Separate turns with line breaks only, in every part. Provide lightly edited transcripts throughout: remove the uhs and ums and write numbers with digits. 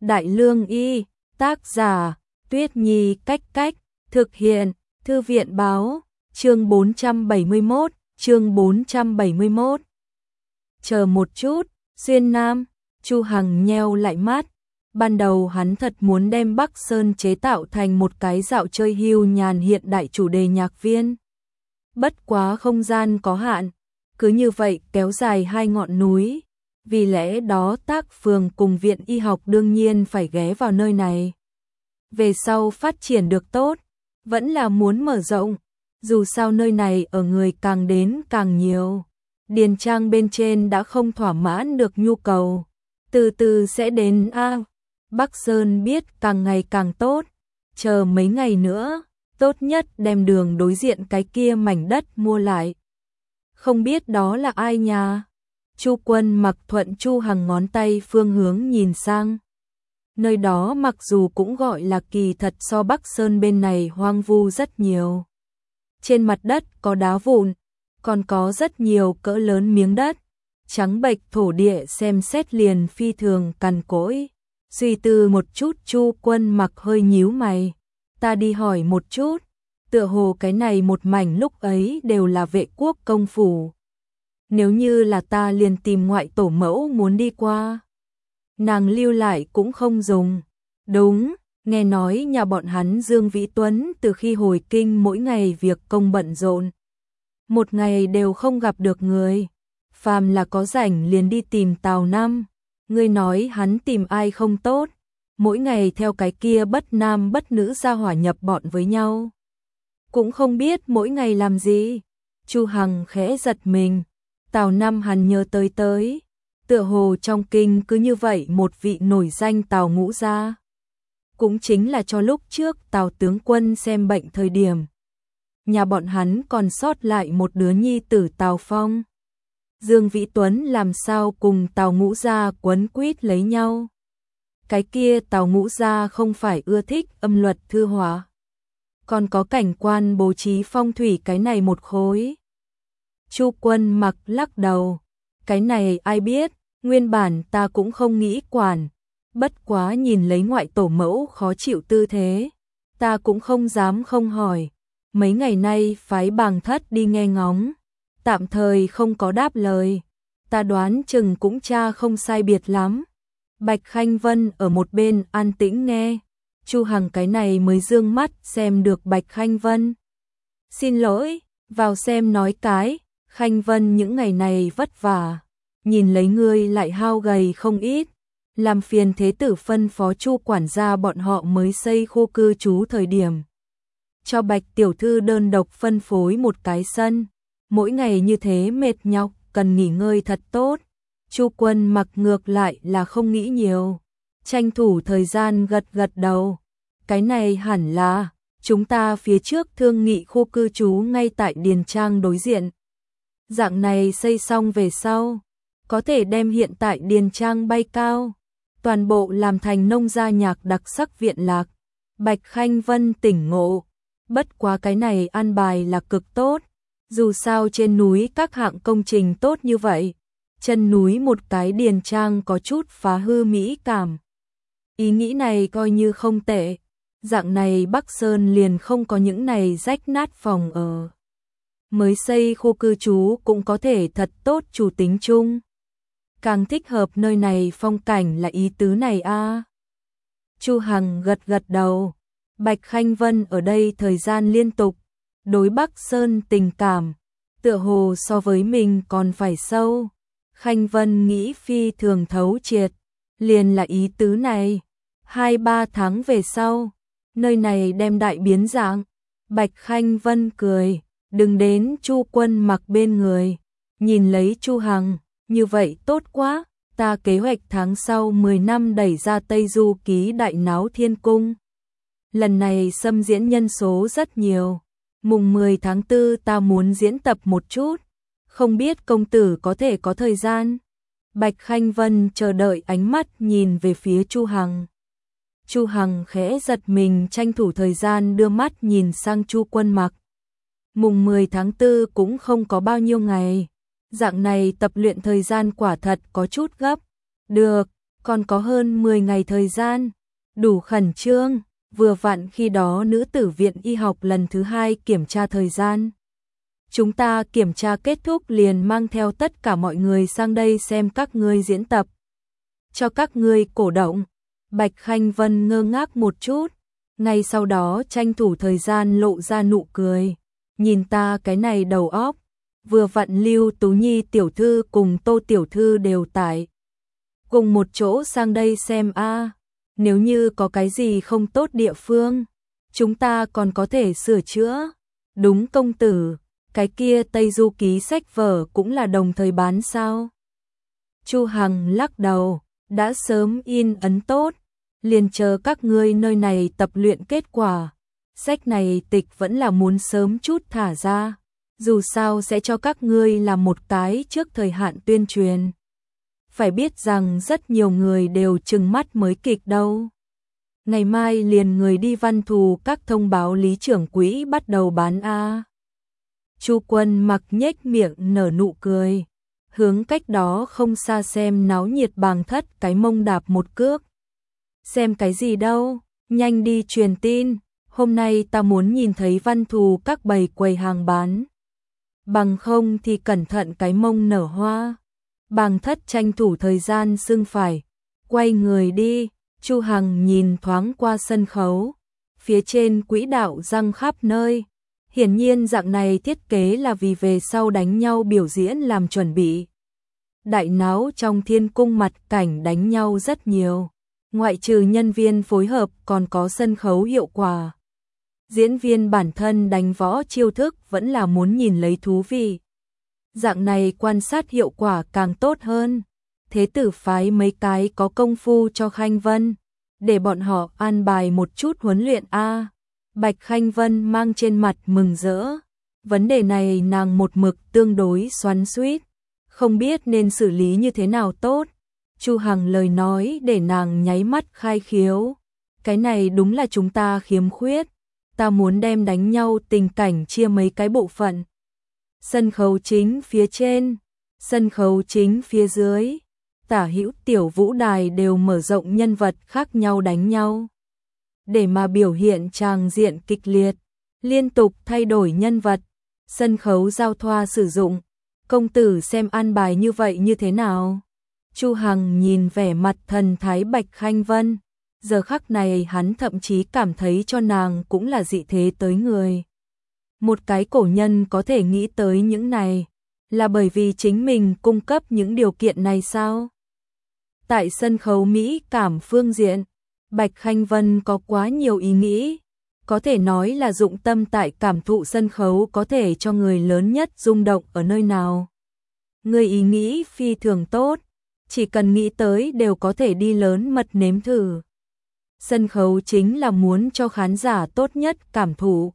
Đại Lương Y, tác giả, Tuyết Nhi Cách Cách, thực hiện, Thư viện Báo, chương 471, chương 471. Chờ một chút, Xuyên Nam, Chu Hằng nheo lại mắt. Ban đầu hắn thật muốn đem Bắc Sơn chế tạo thành một cái dạo chơi hưu nhàn hiện đại chủ đề nhạc viên. Bất quá không gian có hạn, cứ như vậy kéo dài hai ngọn núi. Vì lẽ đó Tác Phường cùng Viện Y học đương nhiên phải ghé vào nơi này. Về sau phát triển được tốt, vẫn là muốn mở rộng. Dù sao nơi này ở người càng đến càng nhiều. Điền trang bên trên đã không thỏa mãn được nhu cầu. Từ từ sẽ đến Bắc Sơn biết càng ngày càng tốt. Chờ mấy ngày nữa, tốt nhất đem đường đối diện cái kia mảnh đất mua lại. Không biết đó là ai nhà? Chu Quân Mặc thuận Chu Hằng ngón tay phương hướng nhìn sang. Nơi đó mặc dù cũng gọi là kỳ thật so Bắc Sơn bên này hoang vu rất nhiều. Trên mặt đất có đá vụn, còn có rất nhiều cỡ lớn miếng đất. Trắng bệch thổ địa xem xét liền phi thường cằn cỗi. Suy tư một chút Chu Quân Mặc hơi nhíu mày. Ta đi hỏi một chút, tựa hồ cái này một mảnh lúc ấy đều là vệ quốc công phủ. Nếu như là ta liền tìm ngoại tổ mẫu muốn đi qua. Nàng lưu lại cũng không dùng. Đúng, nghe nói nhà bọn hắn Dương Vĩ Tuấn từ khi hồi kinh mỗi ngày việc công bận rộn. Một ngày đều không gặp được người. Phàm là có rảnh liền đi tìm Tào Năm. Ngươi nói hắn tìm ai không tốt. Mỗi ngày theo cái kia bất nam bất nữ ra hỏa nhập bọn với nhau. Cũng không biết mỗi ngày làm gì. Chu Hằng khẽ giật mình. Tào Năm hắn nhớ tới. Tựa hồ trong kinh cứ như vậy một vị nổi danh Tào Ngũ gia. Cũng chính là cho lúc trước Tào tướng quân xem bệnh thời điểm. Nhà bọn hắn còn sót lại một đứa nhi tử Tào Phong. Dương Vĩ Tuấn làm sao cùng Tào Ngũ gia quấn quýt lấy nhau. Cái kia Tào Ngũ gia không phải ưa thích âm luật thư họa. Còn có cảnh quan bố trí phong thủy cái này một khối. Chu Quân Mặc lắc đầu. Cái này ai biết, nguyên bản ta cũng không nghĩ quản. Bất quá nhìn lấy ngoại tổ mẫu khó chịu tư thế. Ta cũng không dám không hỏi. Mấy ngày nay phái Bàng Thất đi nghe ngóng. Tạm thời không có đáp lời. Ta đoán chừng cũng cha không sai biệt lắm. Bạch Khanh Vân ở một bên an tĩnh nghe. Chu Hằng cái này mới dương mắt xem được Bạch Khanh Vân. Xin lỗi, vào xem nói cái. Khanh Vân những ngày này vất vả. Nhìn lấy ngươi lại hao gầy không ít. Làm phiền thế tử phân phó Chu quản gia bọn họ mới xây khu cư trú thời điểm. Cho Bạch tiểu thư đơn độc phân phối một cái sân. Mỗi ngày như thế mệt nhọc, cần nghỉ ngơi thật tốt. Chu Quân Mặc ngược lại là không nghĩ nhiều. Tranh thủ thời gian gật đầu. Cái này hẳn là, chúng ta phía trước thương nghị khu cư trú ngay tại Điền Trang đối diện. Dạng này xây xong về sau, có thể đem hiện tại Điền Trang bay cao. Toàn bộ làm thành nông gia nhạc đặc sắc viện lạc. Bạch Khanh Vân tỉnh ngộ. Bất quá cái này an bài là cực tốt. Dù sao trên núi các hạng công trình tốt như vậy. Chân núi một cái Điền Trang có chút phá hư mỹ cảm. Ý nghĩ này coi như không tệ. Dạng này Bắc Sơn liền không có những này rách nát phòng ở. Mới xây khu cư trú cũng có thể thật tốt chủ tính chung. Càng thích hợp nơi này phong cảnh là ý tứ này a. Chu Hằng gật đầu. Bạch Khanh Vân ở đây thời gian liên tục. Đối Bắc Sơn tình cảm. Tựa hồ so với mình còn phải sâu. Khanh Vân nghĩ phi thường thấu triệt. Liền là ý tứ này. 2-3 tháng về sau. Nơi này đem đại biến dạng. Bạch Khanh Vân cười. Đừng đến Chu Quân Mặc bên người. Nhìn lấy Chu Hằng. Như vậy tốt quá. Ta kế hoạch tháng sau 10 năm đẩy ra Tây Du Ký đại náo thiên cung. Lần này xâm diễn nhân số rất nhiều. Mùng 10 tháng 4 ta muốn diễn tập một chút. Không biết công tử có thể có thời gian. Bạch Khanh Vân chờ đợi ánh mắt nhìn về phía Chu Hằng. Chu Hằng khẽ giật mình tranh thủ thời gian đưa mắt nhìn sang Chu Quân Mặc. Mùng 10 tháng 4 cũng không có bao nhiêu ngày. Dạng này tập luyện thời gian quả thật có chút gấp. Được, còn có hơn 10 ngày thời gian, đủ khẩn trương, vừa vặn khi đó nữ tử viện y học lần thứ 2 kiểm tra thời gian. Chúng ta kiểm tra kết thúc liền mang theo tất cả mọi người sang đây xem các ngươi diễn tập. Cho các ngươi cổ động. Bạch Khanh Vân ngơ ngác một chút, ngay sau đó tranh thủ thời gian lộ ra nụ cười. Nhìn ta cái này đầu óc, vừa vặn Lưu Tú Nhi tiểu thư cùng Tô tiểu thư đều tại cùng một chỗ sang đây xem a. Nếu như có cái gì không tốt địa phương, chúng ta còn có thể sửa chữa. Đúng công tử, cái kia Tây Du ký sách vở cũng là đồng thời bán sao? Chu Hằng lắc đầu, đã sớm in ấn tốt, liền chờ các ngươi nơi này tập luyện kết quả. Sách này tịch vẫn là muốn sớm chút thả ra, dù sao sẽ cho các ngươi làm một cái trước thời hạn tuyên truyền. Phải biết rằng rất nhiều người đều trừng mắt mới kịch đâu. Ngày mai liền người đi văn thù các thông báo lý trưởng quỹ bắt đầu bán a. Chu Quân Mặc nhếch miệng nở nụ cười, hướng cách đó không xa xem náo nhiệt Bàng Thất cái mông đạp một cước. Xem cái gì đâu, nhanh đi truyền tin, hôm nay ta muốn nhìn thấy văn thù các bầy quầy hàng bán. Bằng không thì cẩn thận cái mông nở hoa. Bàng Thất tranh thủ thời gian xưng phải, quay người đi. Chu Hằng nhìn thoáng qua sân khấu, phía trên quỹ đạo răng khắp nơi. Hiển nhiên dạng này thiết kế là vì về sau đánh nhau biểu diễn làm chuẩn bị. Đại náo trong thiên cung mặt cảnh đánh nhau rất nhiều, ngoại trừ nhân viên phối hợp còn có sân khấu hiệu quả. Diễn viên bản thân đánh võ chiêu thức vẫn là muốn nhìn lấy thú vị. Dạng này quan sát hiệu quả càng tốt hơn. Thế tử phái mấy cái có công phu cho Khanh Vân, để bọn họ an bài một chút huấn luyện a. Bạch Khanh Vân mang trên mặt mừng rỡ. Vấn đề này nàng một mực tương đối xoắn xuýt, không biết nên xử lý như thế nào tốt. Chu Hằng lời nói để nàng nháy mắt khai khiếu. Cái này đúng là chúng ta khiếm khuyết. Ta muốn đem đánh nhau tình cảnh chia mấy cái bộ phận. Sân khấu chính phía trên, sân khấu chính phía dưới, tả hữu tiểu vũ đài đều mở rộng nhân vật khác nhau đánh nhau. Để mà biểu hiện tràng diện kịch liệt, liên tục thay đổi nhân vật, sân khấu giao thoa sử dụng. Công tử xem an bài như vậy như thế nào? Chu Hằng nhìn vẻ mặt thần thái Bạch Khanh Vân, giờ khắc này hắn thậm chí cảm thấy cho nàng cũng là dị thế tới người. Một cái cổ nhân có thể nghĩ tới những này, là bởi vì chính mình cung cấp những điều kiện này sao? Tại sân khấu mỹ cảm phương diện, Bạch Khanh Vân có quá nhiều ý nghĩ, có thể nói là dụng tâm tại cảm thụ sân khấu có thể cho người lớn nhất rung động ở nơi nào. Người ý nghĩ phi thường tốt, chỉ cần nghĩ tới đều có thể đi lớn mật nếm thử. Sân khấu chính là muốn cho khán giả tốt nhất cảm thụ.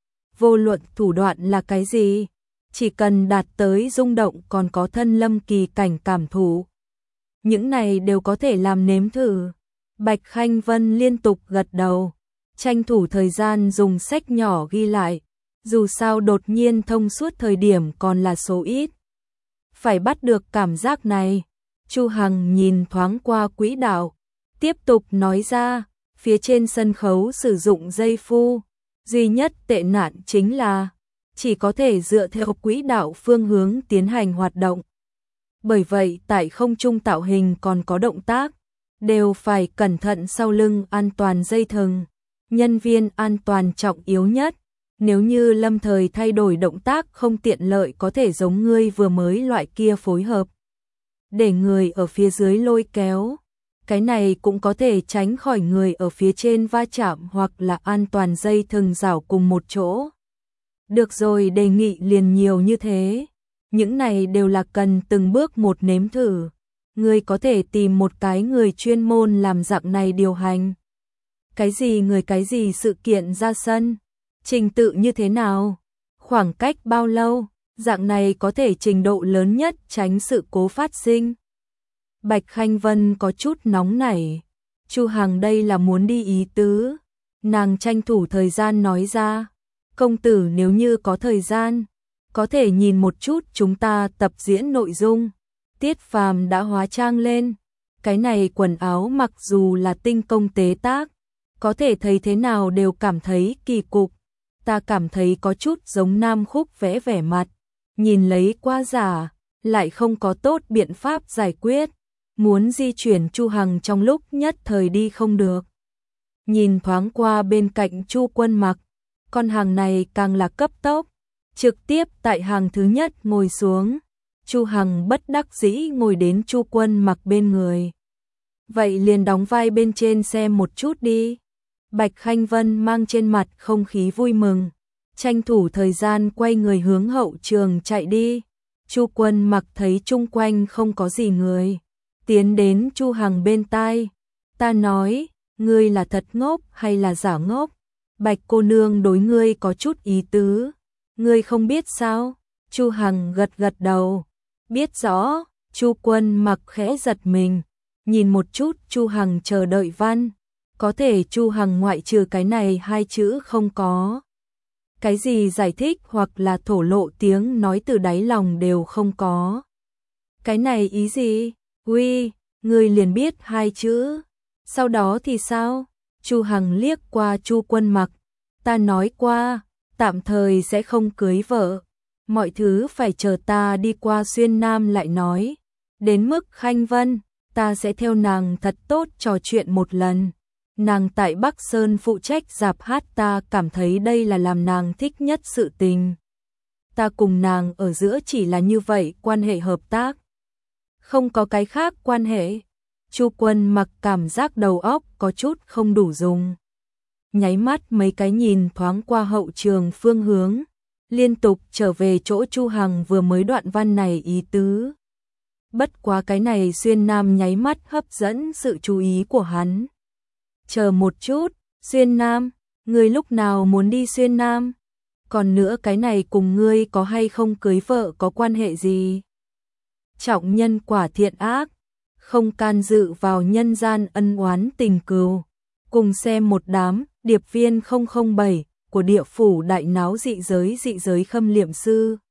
Vô luận thủ đoạn là cái gì, chỉ cần đạt tới rung động còn có thân lâm kỳ cảnh cảm thụ. Những này đều có thể làm nếm thử. Bạch Khanh Vân liên tục gật đầu, tranh thủ thời gian dùng sách nhỏ ghi lại, dù sao đột nhiên thông suốt thời điểm còn là số ít. Phải bắt được cảm giác này. Chu Hằng nhìn thoáng qua quỹ đạo, tiếp tục nói ra, phía trên sân khấu sử dụng dây phu, duy nhất tệ nạn chính là chỉ có thể dựa theo quỹ đạo phương hướng tiến hành hoạt động. Bởi vậy tại không trung tạo hình còn có động tác, đều phải cẩn thận sau lưng an toàn dây thừng. Nhân viên an toàn trọng yếu nhất, nếu như lâm thời thay đổi động tác không tiện lợi có thể giống ngươi vừa mới loại kia phối hợp. Để người ở phía dưới lôi kéo, cái này cũng có thể tránh khỏi người ở phía trên va chạm hoặc là an toàn dây thừng rảo cùng một chỗ. Được rồi, đề nghị liền nhiều như thế. Những này đều là cần từng bước một nếm thử. Ngươi có thể tìm một cái người chuyên môn làm dạng này điều hành. Cái gì người cái gì sự kiện ra sân, trình tự như thế nào, khoảng cách bao lâu, dạng này có thể trình độ lớn nhất tránh sự cố phát sinh. Bạch Khanh Vân có chút nóng nảy. Chu Hằng đây là muốn đi ý tứ. Nàng tranh thủ thời gian nói ra, công tử nếu như có thời gian, có thể nhìn một chút chúng ta tập diễn nội dung. Tiết Phàm đã hóa trang lên, Cái này quần áo mặc dù là tinh công tế tác, có thể thấy thế nào đều cảm thấy kỳ cục. Ta cảm thấy có chút giống Nam Khúc vẽ vẻ mặt, nhìn lấy qua giả, lại không có tốt biện pháp giải quyết. Muốn di chuyển Chu Hằng trong lúc nhất thời đi không được. Nhìn thoáng qua bên cạnh Chu Quân Mặc, con hàng này càng là cấp tốc, trực tiếp tại hàng thứ nhất ngồi xuống. Chu Hằng bất đắc dĩ ngồi đến Chu Quân Mặc bên người. Vậy liền đóng vai bên trên xem một chút đi. Bạch Khanh Vân mang trên mặt không khí vui mừng, tranh thủ thời gian quay người hướng hậu trường chạy đi. Chu Quân Mặc thấy chung quanh không có gì người, tiến đến Chu Hằng bên tai. Ta nói, ngươi là thật ngốc hay là giả ngốc? Bạch cô nương đối ngươi có chút ý tứ, ngươi không biết sao? Chu Hằng gật gật đầu, biết rõ. Chu Quân Mặc khẽ giật mình, nhìn một chút Chu Hằng chờ đợi văn, có thể Chu Hằng ngoại trừ cái này hai chữ không có. Cái gì giải thích hoặc là thổ lộ tiếng nói từ đáy lòng đều không có. Cái này ý gì? Uy, ngươi liền biết hai chữ. Sau đó thì sao? Chu Hằng liếc qua Chu Quân Mặc. Ta nói qua, tạm thời sẽ không cưới vợ. Mọi thứ phải chờ ta đi qua Xuyên Nam lại nói. Đến mức Khanh Vân, ta sẽ theo nàng thật tốt trò chuyện một lần. Nàng tại Bắc Sơn phụ trách rạp hát, ta cảm thấy đây là làm nàng thích nhất sự tình. Ta cùng nàng ở giữa chỉ là như vậy quan hệ hợp tác. Không có cái khác quan hệ. Chu Quân Mặc cảm giác đầu óc có chút không đủ dùng. Nháy mắt mấy cái nhìn thoáng qua hậu trường phương hướng, liên tục trở về chỗ Chu Hằng vừa mới đoạn văn này ý tứ. Bất quá cái này Xuyên Nam nháy mắt hấp dẫn sự chú ý của hắn. Chờ một chút, Xuyên Nam, ngươi lúc nào muốn đi Xuyên Nam? Còn nữa cái này cùng ngươi có hay không cưới vợ có quan hệ gì? Trọng nhân quả thiện ác, không can dự vào nhân gian ân oán tình cừu. Cùng xem một đám điệp viên 007 của địa phủ đại náo dị giới khâm liệm sư.